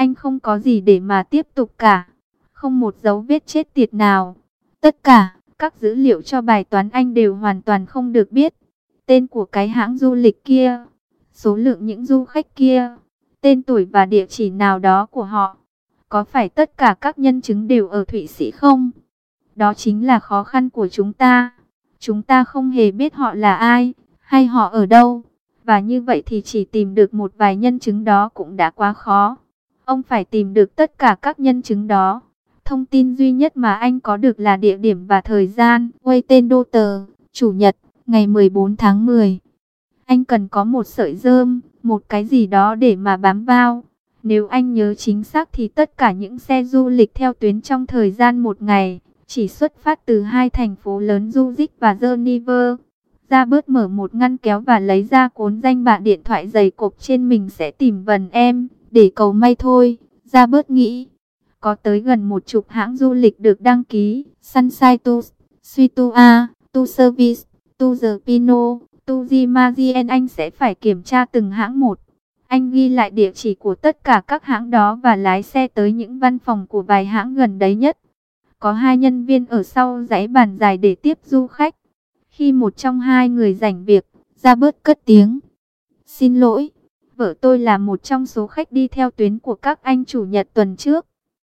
Anh không có gì để mà tiếp tục cả. Không một dấu vết chết tiệt nào. Tất cả, các dữ liệu cho bài toán anh đều hoàn toàn không được biết. Tên của cái hãng du lịch kia, số lượng những du khách kia, tên tuổi và địa chỉ nào đó của họ. Có phải tất cả các nhân chứng đều ở Thụy Sĩ không? Đó chính là khó khăn của chúng ta. Chúng ta không hề biết họ là ai, hay họ ở đâu. Và như vậy thì chỉ tìm được một vài nhân chứng đó cũng đã quá khó. Ông phải tìm được tất cả các nhân chứng đó. Thông tin duy nhất mà anh có được là địa điểm và thời gian. Quay tên đô tờ, Chủ nhật, ngày 14 tháng 10. Anh cần có một sợi rơm, một cái gì đó để mà bám vào. Nếu anh nhớ chính xác thì tất cả những xe du lịch theo tuyến trong thời gian một ngày chỉ xuất phát từ hai thành phố lớn Zurich và Geneva. Robert mở một ngăn kéo và lấy ra cuốn danh bạ điện thoại dày cộp trên mình sẽ tìm vần em, để cầu may thôi. Robert nghĩ, có tới gần 10 hãng du lịch được đăng ký, Sunshine Tours, Suitua, Tour Service, Tour the Pino, Tour Imagine. Anh sẽ phải kiểm tra từng hãng một. Anh ghi lại địa chỉ của tất cả các hãng đó và lái xe tới những văn phòng của vài hãng gần đấy nhất. Có 2 nhân viên ở sau dãy bàn dài để tiếp du khách. Khi một trong 2 người rảnh việc, Robert cất tiếng. Xin lỗi, vợ tôi là một trong số khách đi theo tuyến của các anh chủ nhật tuần trước.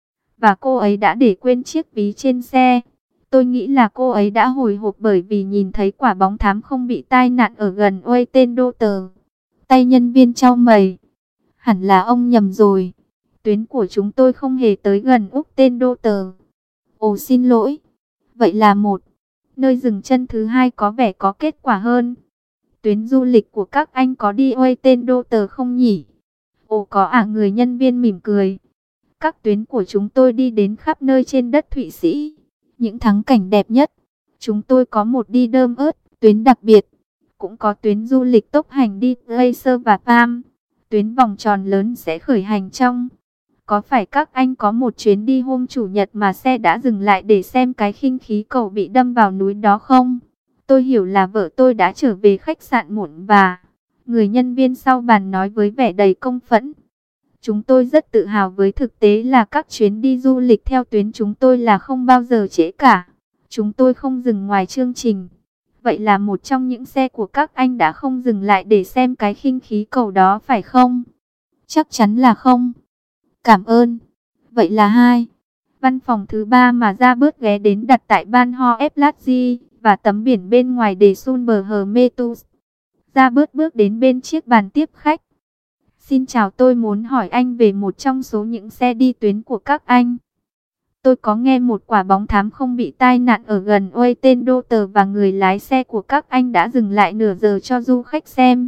Và cô ấy đã để quên chiếc ví trên xe. Tôi nghĩ là cô ấy đã hồi hộp bởi vì nhìn thấy quả bóng thám không bị tai nạn ở gần Uey tên đô tờ. Tay nhân viên chau mày. Hẳn là ông nhầm rồi. Tuyến của chúng tôi không hề tới gần Úc tên đô tờ. Ồ xin lỗi. Vậy là một nơi dừng chân thứ hai có vẻ có kết quả hơn. Tuyến du lịch của các anh có đi Uey tên đô tờ không nhỉ? Ồ có à, người nhân viên mỉm cười. Các tuyến của chúng tôi đi đến khắp nơi trên đất Thụy Sĩ. Những thắng cảnh đẹp nhất. Chúng tôi có một đi đơm ớt, tuyến đặc biệt. Cũng có tuyến du lịch tốc hành đi Glacier và Palm. Tuyến vòng tròn lớn sẽ khởi hành trong. Có phải các anh có một chuyến đi hôm chủ nhật mà xe đã dừng lại để xem cái khinh khí cầu bị đâm vào núi đó không? Tôi hiểu là vợ tôi đã trở về khách sạn muộn và... Người nhân viên sau bàn nói với vẻ đầy công phẫn. Chúng tôi rất tự hào với thực tế là các chuyến đi du lịch theo tuyến chúng tôi là không bao giờ trễ cả. Chúng tôi không dừng ngoài chương trình. Vậy là một trong những xe của các anh đã không dừng lại để xem cái khinh khí cầu đó phải không? Chắc chắn là không. Cảm ơn. Vậy là 2. Văn phòng thứ 3 mà Robert ghé đến đặt tại Ban Ho Eflatzi và tấm biển bên ngoài để Sulber Hermetus. Robert bước đến bên chiếc bàn tiếp khách. Xin chào, tôi muốn hỏi anh về một trong số những xe đi tuyến của các anh. Tôi có nghe một quả bóng thám không bị tai nạn ở gần Uey tên đô tờ và người lái xe của các anh đã dừng lại nửa giờ cho du khách xem.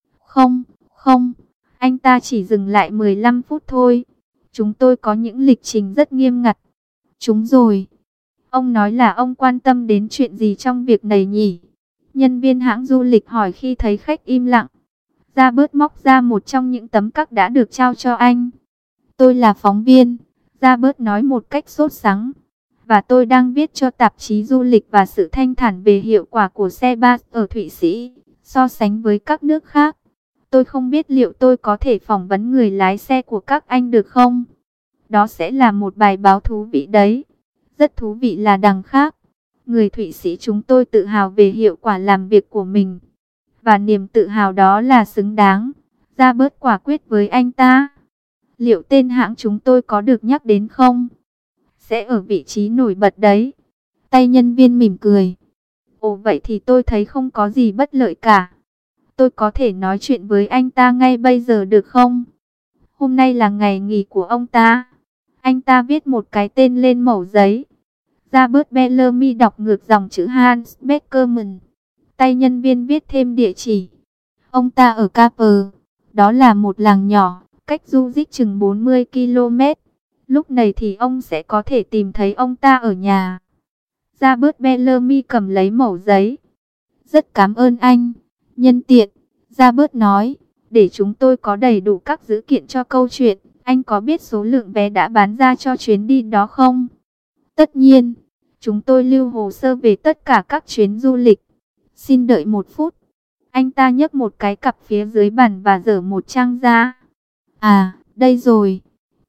Không, anh ta chỉ dừng lại 15 phút thôi. Chúng tôi có những lịch trình rất nghiêm ngặt. Chúng rồi. Ông nói là ông quan tâm đến chuyện gì trong việc này nhỉ? Nhân viên hãng du lịch hỏi khi thấy khách im lặng. Robert móc ra một trong những tấm cắc đã được trao cho anh. Tôi là phóng viên, Robert nói một cách sốt sắng. Và tôi đang viết cho tạp chí du lịch và sự thanh thản về hiệu quả của xe bus ở Thụy Sĩ, so sánh với các nước khác. Tôi không biết liệu tôi có thể phỏng vấn người lái xe của các anh được không? Đó sẽ là một bài báo thú vị đấy. Rất thú vị là đằng khác. Người Thụy Sĩ chúng tôi tự hào về hiệu quả làm việc của mình. Và niềm tự hào đó là xứng đáng. Robert quả quyết với anh ta. Liệu tên hãng chúng tôi có được nhắc đến không? Sẽ ở vị trí nổi bật đấy. Tay nhân viên mỉm cười. Ồ vậy thì tôi thấy không có gì bất lợi cả. Tôi có thể nói chuyện với anh ta ngay bây giờ được không? Hôm nay là ngày nghỉ của ông ta. Anh ta viết một cái tên lên mẩu giấy. Robert Bellamy đọc ngược dòng chữ Hans Beckerman. Tay nhân viên viết thêm địa chỉ. Ông ta ở Capper. Đó là một làng nhỏ, cách Zurich chừng 40 km. Lúc này thì ông sẽ có thể tìm thấy ông ta ở nhà. Robert Bellamy cầm lấy mẩu giấy. Rất cảm ơn anh. Nhân tiện, Robert nói, để chúng tôi có đầy đủ các dữ kiện cho câu chuyện. Anh có biết số lượng vé đã bán ra cho chuyến đi đó không? Tất nhiên, chúng tôi lưu hồ sơ về tất cả các chuyến du lịch. Xin đợi một phút. Anh ta nhấc một cái cặp phía dưới bàn và dở một trang ra. À, đây rồi.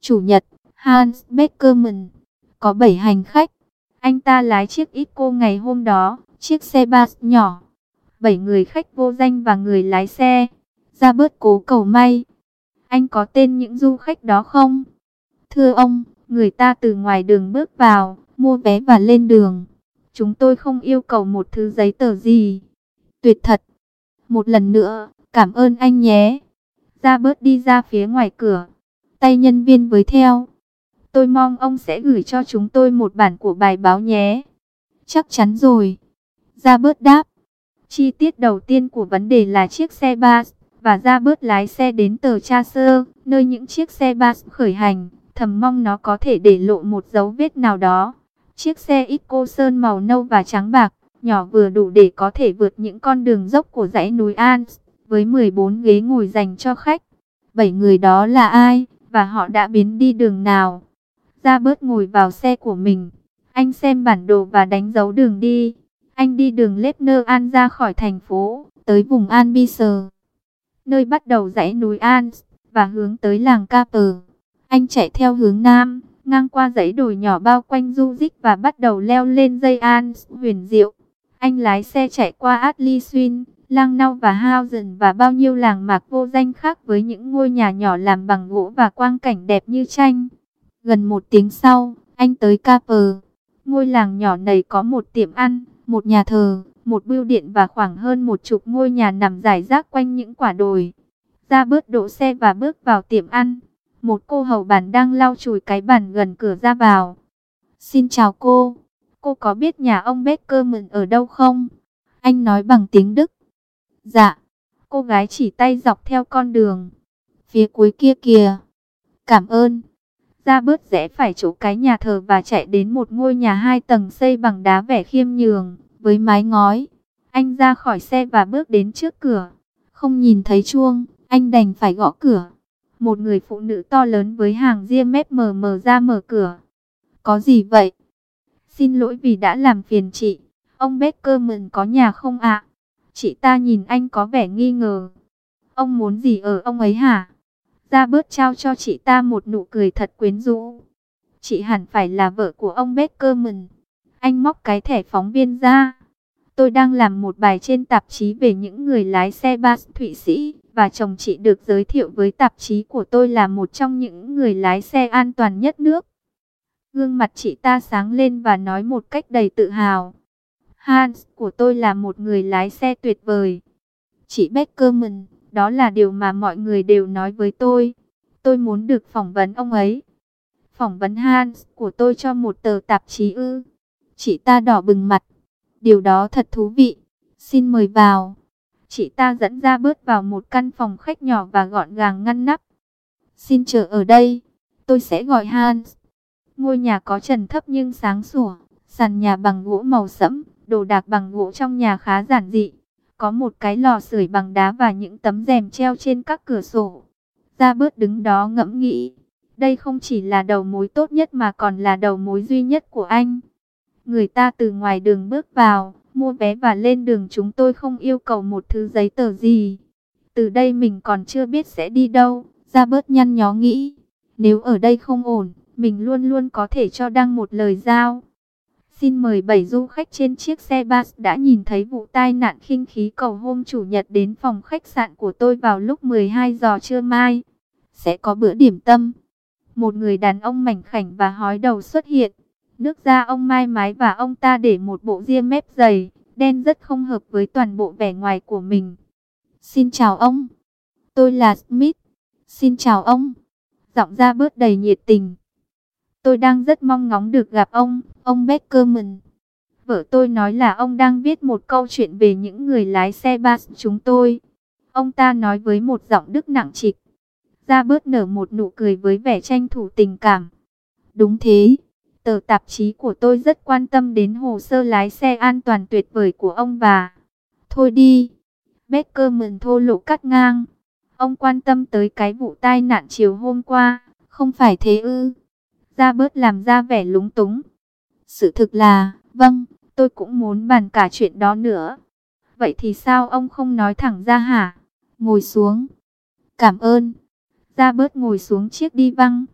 Chủ nhật, Hans Beckerman. Có 7 hành khách. Anh ta lái chiếc Eco ngày hôm đó, chiếc xe bus nhỏ. 7 người khách vô danh và người lái xe. Robert cố cầu may. Anh có tên những du khách đó không? Thưa ông, người ta từ ngoài đường bước vào, mua vé và lên đường. Chúng tôi không yêu cầu một thứ giấy tờ gì. Tuyệt thật. Một lần nữa, cảm ơn anh nhé. Robert đi ra phía ngoài cửa. Tay nhân viên với theo. Tôi mong ông sẽ gửi cho chúng tôi một bản của bài báo nhé. Chắc chắn rồi. Robert đáp. Chi tiết đầu tiên của vấn đề là chiếc xe bus, và Robert lái xe đến tờ Chaser, nơi những chiếc xe bus khởi hành, thầm mong nó có thể để lộ một dấu vết nào đó. Chiếc xe Eco sơn màu nâu và trắng bạc, nhỏ vừa đủ để có thể vượt những con đường dốc của dãy núi Alps, với 14 ghế ngồi dành cho khách. 7 người đó là ai, và họ đã biến đi đường nào? Robert ngồi vào xe của mình. Anh xem bản đồ và đánh dấu đường đi. Anh đi đường Lepner An ra khỏi thành phố, tới vùng Albisser, nơi bắt đầu dãy núi Alps, và hướng tới làng Caper. Anh chạy theo hướng nam, ngang qua dãy đồi nhỏ bao quanh Zurich và bắt đầu leo lên dây Alps huyền diệu. Anh lái xe chạy qua Adliswil, Langnau và Hausen và bao nhiêu làng mạc vô danh khác với những ngôi nhà nhỏ làm bằng gỗ và quang cảnh đẹp như tranh. Gần 1 tiếng sau, anh tới Caper. Ngôi làng nhỏ này có một tiệm ăn, một nhà thờ, một bưu điện và khoảng hơn 10 ngôi nhà nằm rải rác quanh những quả đồi. Robert đỗ xe và bước vào tiệm ăn. Một cô hầu bàn đang lau chùi cái bàn gần cửa ra vào. Xin chào cô. Cô có biết nhà ông Beckerman ở đâu không? Anh nói bằng tiếng Đức. Dạ. Cô gái chỉ tay dọc theo con đường. Phía cuối kia kìa. Cảm ơn. Robert rẽ phải chỗ cái nhà thờ và chạy đến một ngôi nhà 2 tầng xây bằng đá vẻ khiêm nhường, với mái ngói. Anh ra khỏi xe và bước đến trước cửa. Không nhìn thấy chuông, anh đành phải gõ cửa. Một người phụ nữ to lớn với hàng ria mép mờ mờ ra mở cửa. Có gì vậy? Xin lỗi vì đã làm phiền chị. Ông Beckerman có nhà không ạ? Chị ta nhìn anh có vẻ nghi ngờ. Ông muốn gì ở ông ấy hả? Robert trao cho chị ta một nụ cười thật quyến rũ. Chị hẳn phải là vợ của ông Beckerman. Anh móc cái thẻ phóng viên ra. Tôi đang làm một bài trên tạp chí về những người lái xe bus Thụy Sĩ, và chồng chị được giới thiệu với tạp chí của tôi là một trong những người lái xe an toàn nhất nước. Gương mặt chị ta sáng lên và nói một cách đầy tự hào. Hans của tôi là một người lái xe tuyệt vời. Chị Beckerman, đó là điều mà mọi người đều nói với tôi. Tôi muốn được phỏng vấn ông ấy. Phỏng vấn Hans của tôi cho một tờ tạp chí ư? Chị ta đỏ bừng mặt. Điều đó thật thú vị. Xin mời vào. Chị ta dẫn ra bớt vào một căn phòng khách nhỏ và gọn gàng ngăn nắp. Xin chờ ở đây. Tôi sẽ gọi Hans. Ngôi nhà có trần thấp nhưng sáng sủa. Sàn nhà bằng gỗ màu sẫm. Đồ đạc bằng gỗ trong nhà khá giản dị. Có một cái lò sưởi bằng đá và những tấm rèm treo trên các cửa sổ. Robert đứng đó ngẫm nghĩ. Đây không chỉ là đầu mối tốt nhất mà còn là đầu mối duy nhất của anh. Người ta từ ngoài đường bước vào, mua vé và lên đường, chúng tôi không yêu cầu một thứ giấy tờ gì. Từ đây mình còn chưa biết sẽ đi đâu. Robert nhăn nhó nghĩ. Nếu ở đây không ổn, mình luôn luôn có thể cho đăng một lời giao. Xin mời 7 du khách trên chiếc xe bus đã nhìn thấy vụ tai nạn khinh khí cầu hôm Chủ nhật đến phòng khách sạn của tôi vào lúc 12 giờ trưa mai. Sẽ có bữa điểm tâm. Một người đàn ông mảnh khảnh và hói đầu xuất hiện. Nước da ông mai mái và ông ta để một bộ ria mép dày, đen rất không hợp với toàn bộ vẻ ngoài của mình. Xin chào ông. Tôi là Smith. Xin chào ông. Giọng ra bớt đầy nhiệt tình. Tôi đang rất mong ngóng được gặp ông Beckerman. Vợ tôi nói là ông đang viết một câu chuyện về những người lái xe bus chúng tôi. Ông ta nói với một giọng Đức nặng trịch. Robert nở một nụ cười với vẻ tranh thủ tình cảm. Đúng thế. Tờ tạp chí của tôi rất quan tâm đến hồ sơ lái xe an toàn tuyệt vời của ông và... Thôi đi. Beckerman thô lỗ cắt ngang. Ông quan tâm tới cái vụ tai nạn chiều hôm qua, không phải thế ư? Robert làm ra vẻ lúng túng. Sự thực là, vâng, tôi cũng muốn bàn cả chuyện đó nữa. Vậy thì sao ông không nói thẳng ra hả? Ngồi xuống. Cảm ơn. Robert ngồi xuống chiếc đi văng.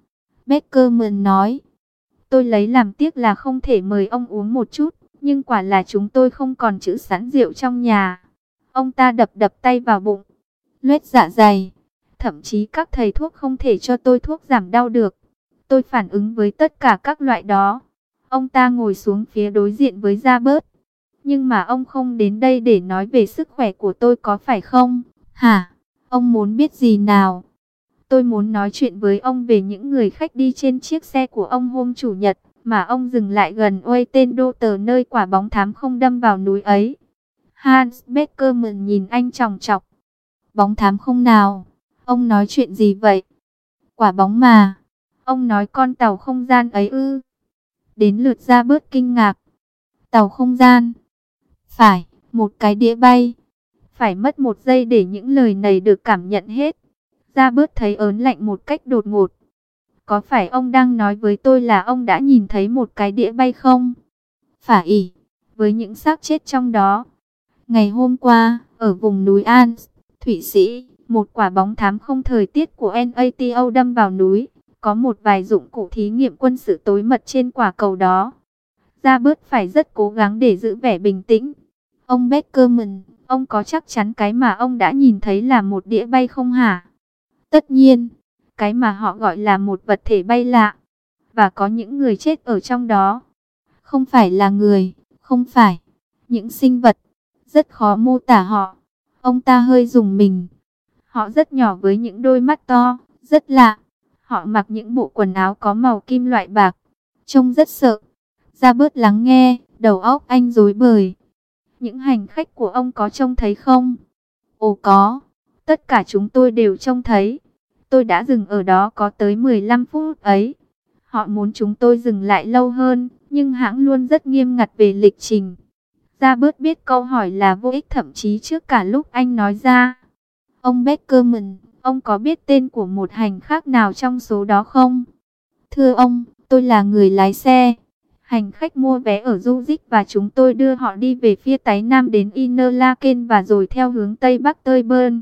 Beckerman nói. Tôi lấy làm tiếc là không thể mời ông uống một chút, nhưng quả là chúng tôi không còn trữ sẵn rượu trong nhà. Ông ta đập đập tay vào bụng, loét dạ dày. Thậm chí các thầy thuốc không thể cho tôi thuốc giảm đau được. Tôi phản ứng với tất cả các loại đó. Ông ta ngồi xuống phía đối diện với Robert. Nhưng mà ông không đến đây để nói về sức khỏe của tôi có phải không? Hả? Ông muốn biết gì nào? Tôi muốn nói chuyện với ông về những người khách đi trên chiếc xe của ông hôm Chủ nhật, mà ông dừng lại gần Weitendoter nơi quả bóng thám không đâm vào núi ấy. Hans Beckerman nhìn anh chòng chọc. Bóng thám không nào? Ông nói chuyện gì vậy? Quả bóng mà. Ông nói con tàu không gian ấy ư? Đến lượt ra bớt kinh ngạc. Tàu không gian? Phải, một cái đĩa bay. Phải mất một giây để những lời này được cảm nhận hết. Ra bớt thấy ớn lạnh một cách đột ngột. Có phải ông đang nói với tôi là ông đã nhìn thấy một cái đĩa bay không? Phải, với những xác chết trong đó. Ngày hôm qua, ở vùng núi Alps, Thụy Sĩ, một quả bóng thám không thời tiết của NATO đâm vào núi. Có một vài dụng cụ thí nghiệm quân sự tối mật trên quả cầu đó. Robert phải rất cố gắng để giữ vẻ bình tĩnh. Ông Beckerman, ông có chắc chắn cái mà ông đã nhìn thấy là một đĩa bay không hả? Tất nhiên, cái mà họ gọi là một vật thể bay lạ. Và có những người chết ở trong đó. Không phải là người, không phải. Những sinh vật, rất khó mô tả họ. Ông ta hơi rùng mình. Họ rất nhỏ với những đôi mắt to, rất lạ. Họ mặc những bộ quần áo có màu kim loại bạc. Trông rất sợ. Robert lắng nghe, đầu óc anh rối bời. Những hành khách của ông có trông thấy không? Ồ có. Tất cả chúng tôi đều trông thấy. Tôi đã dừng ở đó có tới 15 phút ấy. Họ muốn chúng tôi dừng lại lâu hơn, nhưng hãng luôn rất nghiêm ngặt về lịch trình. Robert biết câu hỏi là vô ích thậm chí trước cả lúc anh nói ra. Ông Beckerman, ông có biết tên của một hành khách nào trong số đó không? Thưa ông, tôi là người lái xe. Hành khách mua vé ở Zurich và chúng tôi đưa họ đi về phía Tây Nam đến Interlaken và rồi theo hướng Tây Bắc tới Bern.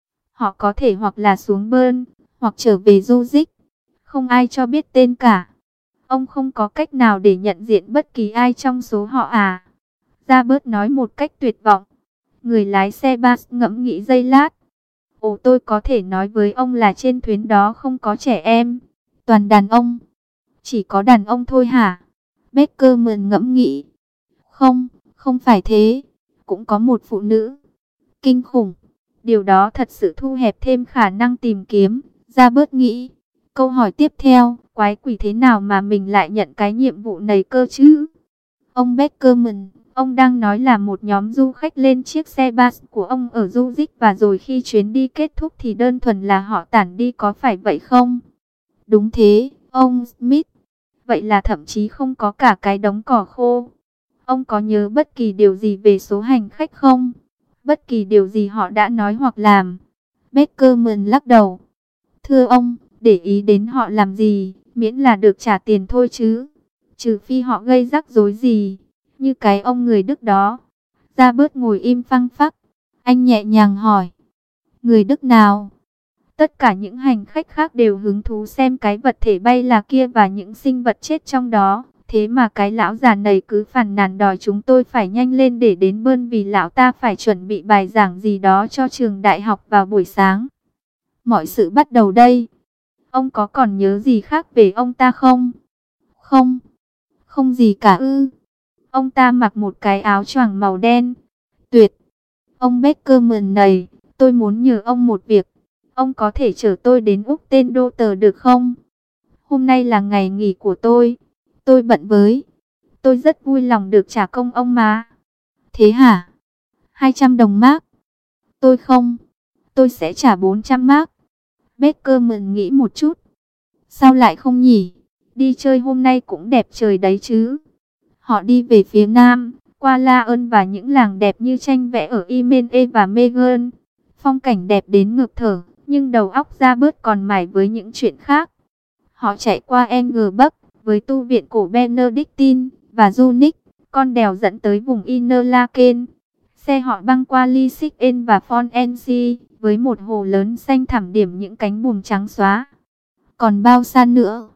Họ có thể hoặc là xuống Bern, hoặc trở về Zurich. Không ai cho biết tên cả. Ông không có cách nào để nhận diện bất kỳ ai trong số họ à? Robert nói một cách tuyệt vọng. Người lái xe bus ngẫm nghĩ giây lát. Ồ, tôi có thể nói với ông là trên thuyền đó không có trẻ em. Toàn đàn ông. Chỉ có đàn ông thôi hả? Beckerman ngẫm nghĩ. Không, không phải thế. Cũng có một phụ nữ. Kinh khủng. Điều đó thật sự thu hẹp thêm khả năng tìm kiếm. Robert nghĩ. Câu hỏi tiếp theo, quái quỷ thế nào mà mình lại nhận cái nhiệm vụ này cơ chứ? Ông Beckerman, ông đang nói là một nhóm du khách lên chiếc xe bus của ông ở Zurich và rồi khi chuyến đi kết thúc thì đơn thuần là họ tản đi, có phải vậy không? Đúng thế, ông Smith. Vậy là thậm chí không có cả cái đống cỏ khô. Ông có nhớ bất kỳ điều gì về số hành khách không? Bất kỳ điều gì họ đã nói hoặc làm? Beckerman lắc đầu. Thưa ông, để ý đến họ làm gì, miễn là được trả tiền thôi chứ. Trừ phi họ gây rắc rối gì, như cái ông người Đức đó. Robert ngồi im phăng phắc. Anh nhẹ nhàng hỏi. Người Đức nào? Tất cả những hành khách khác đều hứng thú xem cái vật thể bay là kia và những sinh vật chết trong đó. Thế mà cái lão già này cứ phàn nàn đòi chúng tôi phải nhanh lên để đến Bern vì lão ta phải chuẩn bị bài giảng gì đó cho trường đại học vào buổi sáng. Mọi sự bắt đầu đây. Ông có còn nhớ gì khác về ông ta không? Không, không gì cả ư. Ông ta mặc một cái áo choàng màu đen. Tuyệt. Ông Beckerman này, tôi muốn nhờ ông một việc. Ông có thể chở tôi đến Weitendoter được không? Hôm nay là ngày nghỉ của tôi. Tôi bận với. Tôi rất vui lòng được trả công ông mà. Thế hả? 200 đồng mark. Tôi không. Tôi sẽ trả 400 mark. Beckerman nghĩ một chút. Sao lại không nhỉ? Đi chơi hôm nay cũng đẹp trời đấy chứ. Họ đi về phía nam, qua La Ơn và những làng đẹp như tranh vẽ ở Imene và Megan. Phong cảnh đẹp đến ngược thở, nhưng đầu óc ra bớt còn mải với những chuyện khác. Họ chạy qua Engelbach với tu viện cổ Benedictine và Zunich, con đèo dẫn tới vùng Interlaken. Xe họ băng qua Lysicken và Fonensi với một hồ lớn xanh thẳm điểm những cánh buồm trắng xóa. Còn bao xa nữa?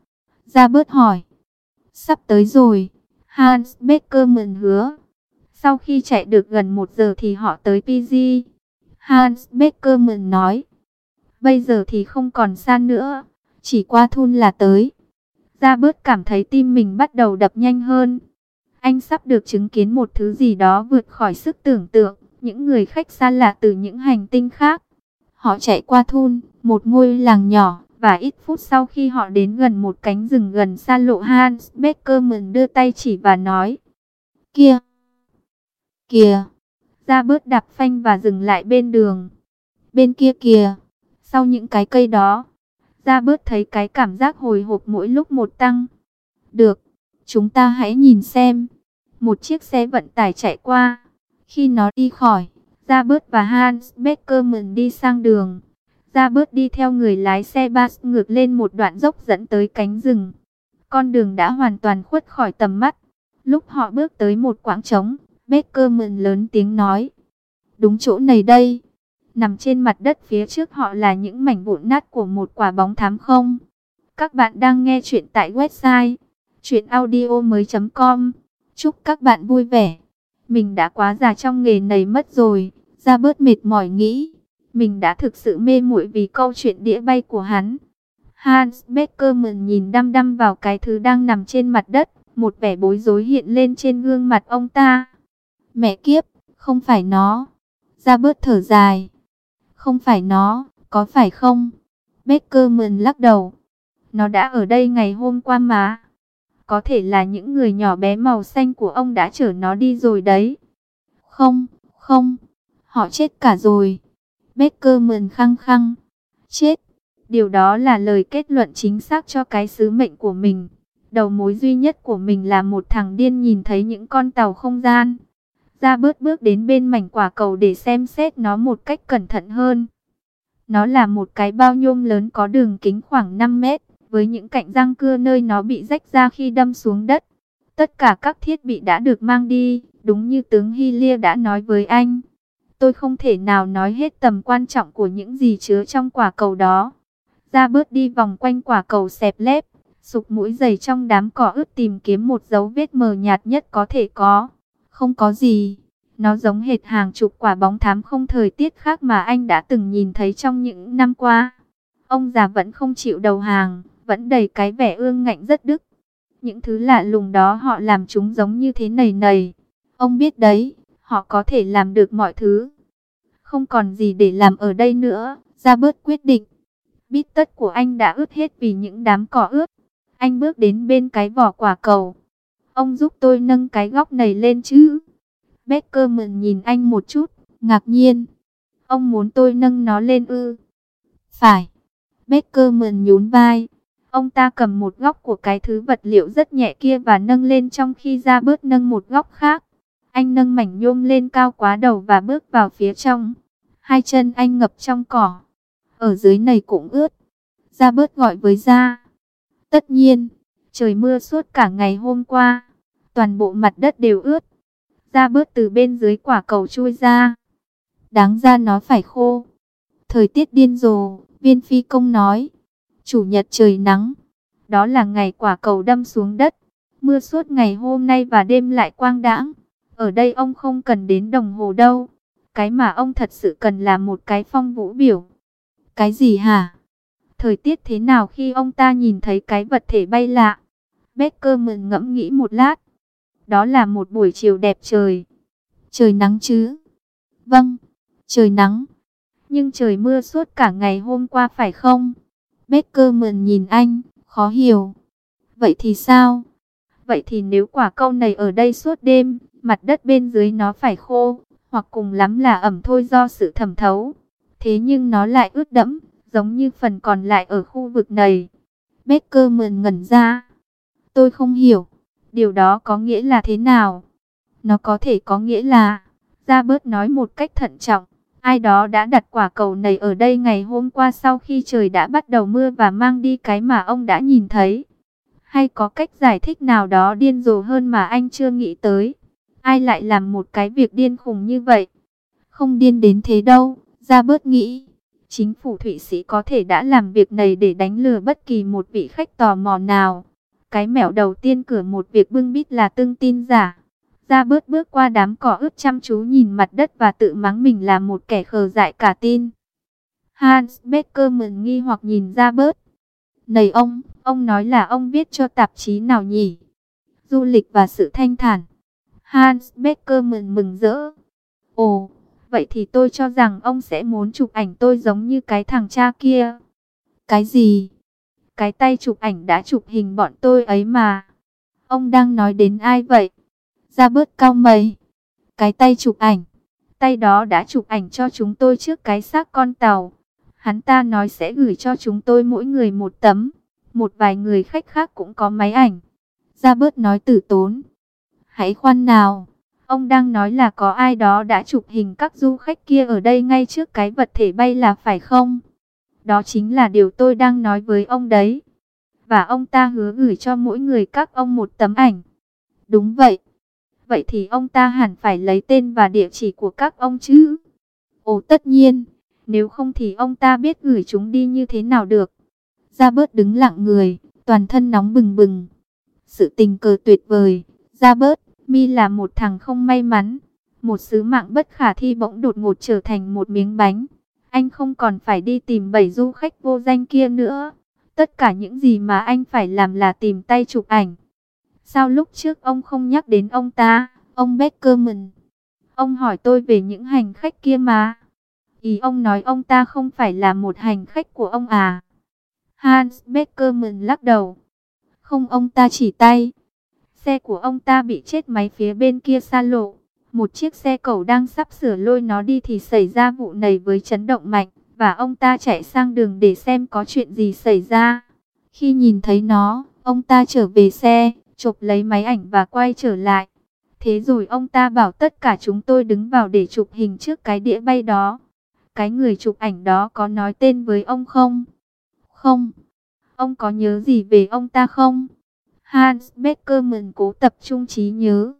Robert hỏi. Sắp tới rồi, Hans Beckerman hứa. Sau khi chạy được gần 1 giờ thì họ tới PG. Hans Beckerman nói. Bây giờ thì không còn xa nữa, chỉ qua thun là tới. Robert cảm thấy tim mình bắt đầu đập nhanh hơn. Anh sắp được chứng kiến một thứ gì đó vượt khỏi sức tưởng tượng. Những người khách xa lạ từ những hành tinh khác. Họ chạy qua thun, một ngôi làng nhỏ. Và ít phút sau khi họ đến gần một cánh rừng gần xa lộ, Hans Beckerman đưa tay chỉ và nói. Kia! Kìa! Robert đạp phanh và dừng lại bên đường. Bên kia kìa! Sau những cái cây đó, Robert thấy cái cảm giác hồi hộp mỗi lúc một tăng. Được, chúng ta hãy nhìn xem. Một chiếc xe vận tải chạy qua. Khi nó đi khỏi, Robert và Hans Beckerman đi sang đường. Robert đi theo người lái xe bus ngược lên một đoạn dốc dẫn tới cánh rừng. Con đường đã hoàn toàn khuất khỏi tầm mắt. Lúc họ bước tới một quãng trống, Beckerman lớn tiếng nói. Đúng chỗ này đây. Nằm trên mặt đất phía trước họ là những mảnh vụn nát của một quả bóng thám không. Các bạn đang nghe chuyện tại website chuyenaudio.com. Chúc các bạn vui vẻ. Mình đã quá già trong nghề này mất rồi. Robert mệt mỏi nghĩ. Mình đã thực sự mê muội vì câu chuyện đĩa bay của hắn. Hans Beckerman nhìn đăm đăm vào cái thứ đang nằm trên mặt đất. Một vẻ bối rối hiện lên trên gương mặt ông ta. Mẹ kiếp, không phải nó. Robert thở dài. Không phải nó, có phải không? Beckerman lắc đầu. Nó đã ở đây ngày hôm qua mà. Có thể là những người nhỏ bé màu xanh của ông đã chở nó đi rồi đấy. Không, không, họ chết cả rồi. Beckerman khăng khăng. Chết. Điều đó là lời kết luận chính xác cho cái sứ mệnh của mình. Đầu mối duy nhất của mình là một thằng điên nhìn thấy những con tàu không gian. Robert bước đến bên mảnh quả cầu để xem xét nó một cách cẩn thận hơn. Nó là một cái bao nhôm lớn có đường kính khoảng 5 mét, với những cạnh răng cưa nơi nó bị rách ra khi đâm xuống đất. Tất cả các thiết bị đã được mang đi, đúng như tướng Hillier đã nói với anh. Tôi không thể nào nói hết tầm quan trọng của những gì chứa trong quả cầu đó. Robert đi vòng quanh quả cầu xẹp lép, sục mũi giày trong đám cỏ ướt tìm kiếm một dấu vết mờ nhạt nhất có thể có. Không có gì. Nó giống hệt hàng chục quả bóng thám không thời tiết khác mà anh đã từng nhìn thấy trong những năm qua. Ông già vẫn không chịu đầu hàng, vẫn đầy cái vẻ ương ngạnh rất đức. Những thứ lạ lùng đó họ làm chúng giống như thế này này. Ông biết đấy, họ có thể làm được mọi thứ. Không còn gì để làm ở đây nữa, Robert quyết định. Bít tất của anh đã ướt hết vì những đám cỏ ướt. Anh bước đến bên cái vỏ quả cầu. Ông giúp tôi nâng cái góc này lên chứ? Beckerman nhìn anh một chút, ngạc nhiên. Ông muốn tôi nâng nó lên ư? Phải. Beckerman nhún vai. Ông ta cầm một góc của cái thứ vật liệu rất nhẹ kia và nâng lên trong khi Robert nâng một góc khác. Anh nâng mảnh nhôm lên cao quá đầu và bước vào phía trong. Hai chân anh ngập trong cỏ. Ở dưới này cũng ướt. Robert gọi với Ra. Tất nhiên, trời mưa suốt cả ngày hôm qua. Toàn bộ mặt đất đều ướt. Robert từ bên dưới quả cầu chui ra. Đáng ra nó phải khô. Thời tiết điên rồ, viên phi công nói. Chủ nhật trời nắng. Đó là ngày quả cầu đâm xuống đất. Mưa suốt ngày hôm nay và đêm lại quang đãng. Ở đây ông không cần đến đồng hồ đâu. Cái mà ông thật sự cần là một cái phong vũ biểu. Cái gì hả? Thời tiết thế nào khi ông ta nhìn thấy cái vật thể bay lạ? Beckerman ngẫm nghĩ một lát. Đó là một buổi chiều đẹp trời. Trời nắng chứ? Vâng, trời nắng. Nhưng trời mưa suốt cả ngày hôm qua phải không? Beckerman nhìn anh, khó hiểu. Vậy thì sao? Vậy thì nếu quả cầu này ở đây suốt đêm, mặt đất bên dưới nó phải khô, hoặc cùng lắm là ẩm thôi do sự thẩm thấu. Thế nhưng nó lại ướt đẫm, giống như phần còn lại ở khu vực này. Beckerman ngẩn ra. Tôi không hiểu, điều đó có nghĩa là thế nào? Nó có thể có nghĩa là, Robert nói một cách thận trọng, ai đó đã đặt quả cầu này ở đây ngày hôm qua sau khi trời đã bắt đầu mưa và mang đi cái mà ông đã nhìn thấy. Hay có cách giải thích nào đó điên rồ hơn mà anh chưa nghĩ tới? Ai lại làm một cái việc điên khùng như vậy? Không điên đến thế đâu, Robert nghĩ. Chính phủ Thụy Sĩ có thể đã làm việc này để đánh lừa bất kỳ một vị khách tò mò nào. Cái mẹo đầu tiên cửa một việc bưng bít là tung tin giả. Robert bước qua đám cỏ ướt chăm chú nhìn mặt đất và tự mắng mình là một kẻ khờ dại cả tin. Hans Beckerman nghi hoặc nhìn Robert. Này ông nói là ông viết cho tạp chí nào nhỉ? Du lịch và sự thanh thản. Hans Beckerman mừng rỡ. Ồ, vậy thì tôi cho rằng ông sẽ muốn chụp ảnh tôi giống như cái thằng cha kia. Cái gì? Cái tay chụp ảnh đã chụp hình bọn tôi ấy mà. Ông đang nói đến ai vậy? Robert cau mày. Cái tay chụp ảnh. Tay đó đã chụp ảnh cho chúng tôi trước cái xác con tàu. Hắn ta nói sẽ gửi cho chúng tôi mỗi người một tấm. Một vài người khách khác cũng có máy ảnh. Robert nói từ tốn. Hãy khoan nào. Ông đang nói là có ai đó đã chụp hình các du khách kia ở đây ngay trước cái vật thể bay là phải không? Đó chính là điều tôi đang nói với ông đấy. Và ông ta hứa gửi cho mỗi người các ông một tấm ảnh. Đúng vậy. Vậy thì ông ta hẳn phải lấy tên và địa chỉ của các ông chứ? Ồ tất nhiên. Nếu không thì ông ta biết gửi chúng đi như thế nào được. Robert đứng lặng người, toàn thân nóng bừng bừng. Sự tình cờ tuyệt vời. Robert, mi là một thằng không may mắn. Một sứ mạng bất khả thi bỗng đột ngột trở thành một miếng bánh. Anh không còn phải đi tìm 7 du khách vô danh kia nữa. Tất cả những gì mà anh phải làm là tìm tay chụp ảnh. Sao lúc trước ông không nhắc đến ông ta, ông Beckerman? Ông hỏi tôi về những hành khách kia mà. Ý ông nói ông ta không phải là một hành khách của ông à? Hans Beckerman lắc đầu. Không, ông ta chỉ tay. Xe của ông ta bị chết máy phía bên kia xa lộ. Một chiếc xe cẩu đang sắp sửa lôi nó đi thì xảy ra vụ này với chấn động mạnh. Và ông ta chạy sang đường để xem có chuyện gì xảy ra. Khi nhìn thấy nó, ông ta trở về xe, chụp lấy máy ảnh và quay trở lại. Thế rồi ông ta bảo tất cả chúng tôi đứng vào để chụp hình trước cái đĩa bay đó. Cái người chụp ảnh đó có nói tên với ông không? Không. Ông có nhớ gì về ông ta không? Hans Beckerman cố tập trung trí nhớ.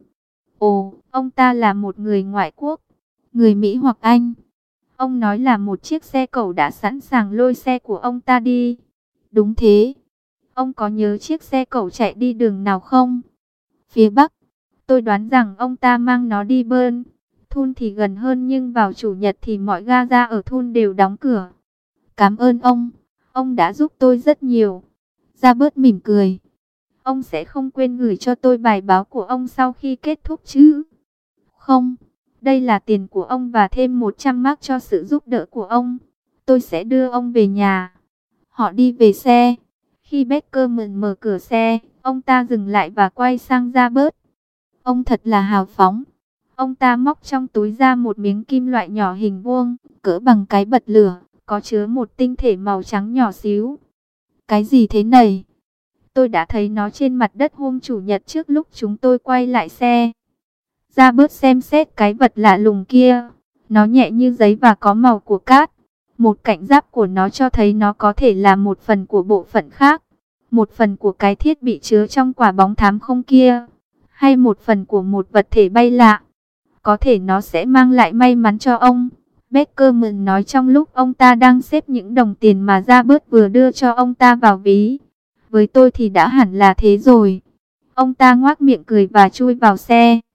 Ồ, ông ta là một người ngoại quốc, người Mỹ hoặc Anh. Ông nói là một chiếc xe cẩu đã sẵn sàng lôi xe của ông ta đi. Đúng thế. Ông có nhớ chiếc xe cẩu chạy đi đường nào không? Phía Bắc. Tôi đoán rằng ông ta mang nó đi Bern. Thun thì gần hơn nhưng vào Chủ nhật thì mọi ga ra ở Thun đều đóng cửa. Cảm ơn ông. Ông đã giúp tôi rất nhiều. Robert mỉm cười. Ông sẽ không quên gửi cho tôi bài báo của ông sau khi kết thúc chứ? Không. Đây là tiền của ông và thêm 100 mark cho sự giúp đỡ của ông. Tôi sẽ đưa ông về nhà. Họ đi về xe. Khi Beckerman mở cửa xe, ông ta dừng lại và quay sang Robert. Ông thật là hào phóng. Ông ta móc trong túi ra một miếng kim loại nhỏ hình vuông, cỡ bằng cái bật lửa, có chứa một tinh thể màu trắng nhỏ xíu. Cái gì thế này? Tôi đã thấy nó trên mặt đất hôm Chủ nhật trước lúc chúng tôi quay lại xe. Robert xem xét cái vật lạ lùng kia. Nó nhẹ như giấy và có màu của cát. Một cạnh giáp của nó cho thấy nó có thể là một phần của bộ phận khác. Một phần của cái thiết bị chứa trong quả bóng thám không kia. Hay một phần của một vật thể bay lạ. Có thể nó sẽ mang lại may mắn cho ông. Beckerman nói trong lúc ông ta đang xếp những đồng tiền mà Robert vừa đưa cho ông ta vào ví. Với tôi thì đã hẳn là thế rồi. Ông ta ngoác miệng cười và chui vào xe.